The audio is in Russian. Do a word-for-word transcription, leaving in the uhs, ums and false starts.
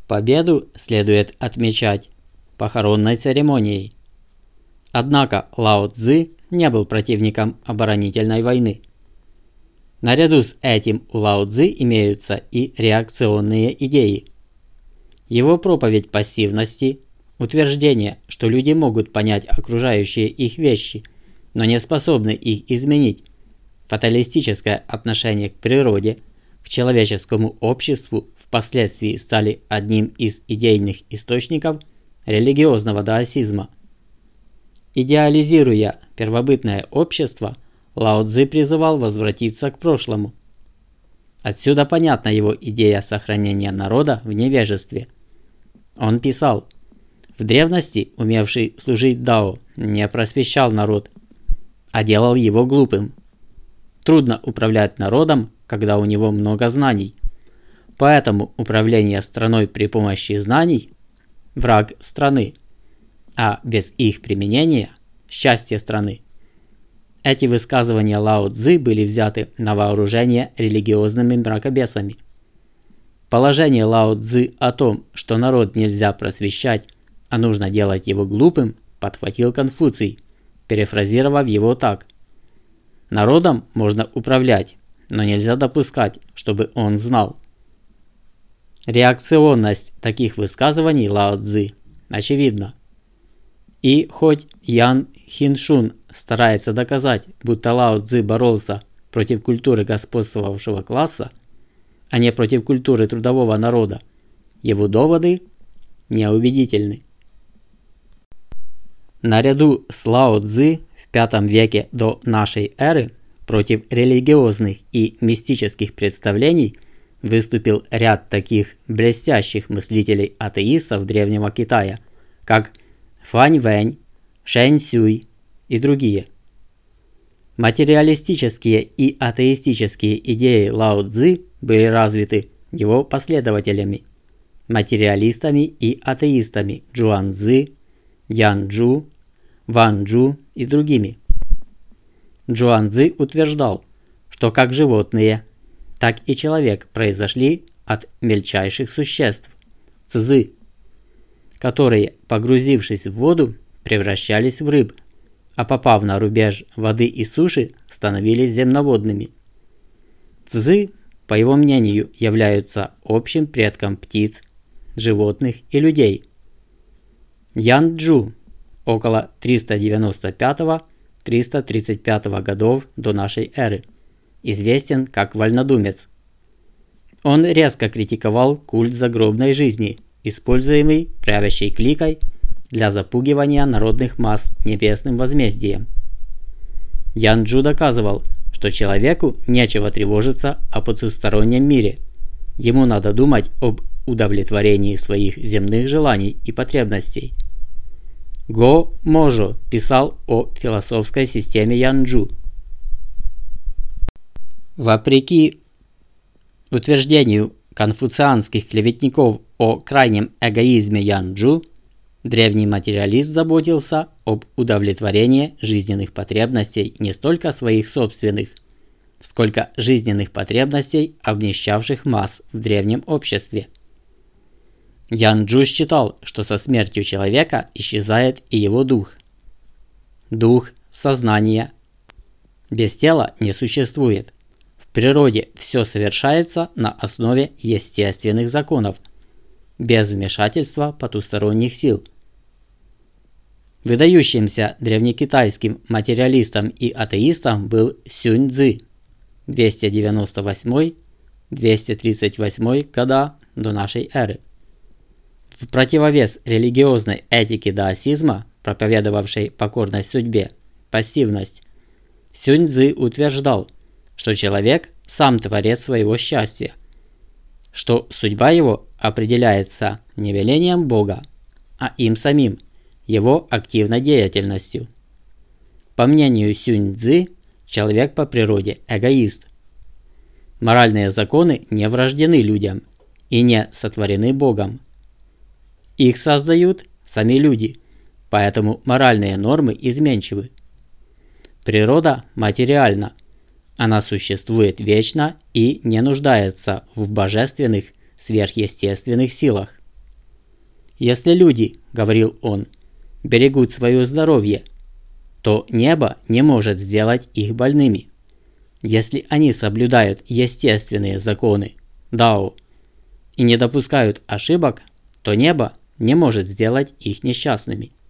Победу следует отмечать похоронной церемонией. Однако Лао Цзы не был противником оборонительной войны. Наряду с этим у Лао Цзы имеются и реакционные идеи. Его проповедь пассивности, утверждение, что люди могут понять окружающие их вещи, но не способны их изменить, фаталистическое отношение к природе, к человеческому обществу впоследствии стали одним из идейных источников религиозного даосизма. Идеализируя первобытное общество, Лао Цзы призывал возвратиться к прошлому. Отсюда понятна его идея сохранения народа в невежестве. Он писал: «В древности умевший служить Дао не просвещал народ, а делал его глупым. Трудно управлять народом, когда у него много знаний. Поэтому управление страной при помощи знаний – враг страны, а без их применения – счастье страны». Эти высказывания Лао Цзы были взяты на вооружение религиозными мракобесами. Положение Лао Цзы о том, что народ нельзя просвещать, а нужно делать его глупым, подхватил Конфуций, перефразировав его так: «Народом можно управлять, но нельзя допускать, чтобы он знал». Реакционность таких высказываний Лао Цзы очевидна. И хоть Ян Хиншун старается доказать, будто Лао Цзы боролся против культуры господствовавшего класса, а не против культуры трудового народа, его доводы неубедительны. Наряду с Лао Цзы в пятом веке до нашей эры против религиозных и мистических представлений выступил ряд таких блестящих мыслителей-атеистов древнего Китая, как Фань Вэнь, Шэнь Сюй и другие. Материалистические и атеистические идеи Лао Цзы были развиты его последователями, материалистами и атеистами Джуан Цзы, Ян Джу, Ван Джу и другими. Джуан Цзы утверждал, что как животные, так и человек произошли от мельчайших существ – цзы, которые, погрузившись в воду, превращались в рыб, а попав на рубеж воды и суши, становились земноводными. Цзы, по его мнению, являются общим предком птиц, животных и людей. Ян Джу около триста девяносто пятого — триста тридцать пятого годов до нашей эры известен как вольнодумец. Он резко критиковал культ загробной жизни, используемый правящей кликой для запугивания народных масс небесным возмездием. Ян Джу доказывал, что человеку нечего тревожиться о потустороннем мире, ему надо думать об удовлетворении своих земных желаний и потребностей. Го Можо писал о философской системе Ян Джу. Вопреки утверждению конфуцианских клеветников о крайнем эгоизме Ян Джу, древний материалист заботился об удовлетворении жизненных потребностей не столько своих собственных, сколько жизненных потребностей обнищавших масс в древнем обществе. Ян Джу считал, что со смертью человека исчезает и его дух. Дух, сознание. Без тела не существует. В природе все совершается на основе естественных законов, без вмешательства потусторонних сил. Выдающимся древнекитайским материалистом и атеистом был Сюнь Цзы двести девяносто восьмой — двести тридцать восьмой года до нашей эры. В противовес религиозной этике даосизма, проповедовавшей покорность судьбе, пассивность, Сюнь Цзы утверждал, что человек сам творец своего счастья, что судьба его определяется не велением Бога, а им самим, его активной деятельностью. По мнению Сюнь Цзы, человек по природе эгоист. Моральные законы не врождены людям и не сотворены Богом. Их создают сами люди, поэтому моральные нормы изменчивы. Природа материальна. Она существует вечно и не нуждается в божественных, сверхъестественных силах. Если люди, говорил он, берегут свое здоровье, то небо не может сделать их больными. Если они соблюдают естественные законы Дао и не допускают ошибок, то небо не может сделать их несчастными.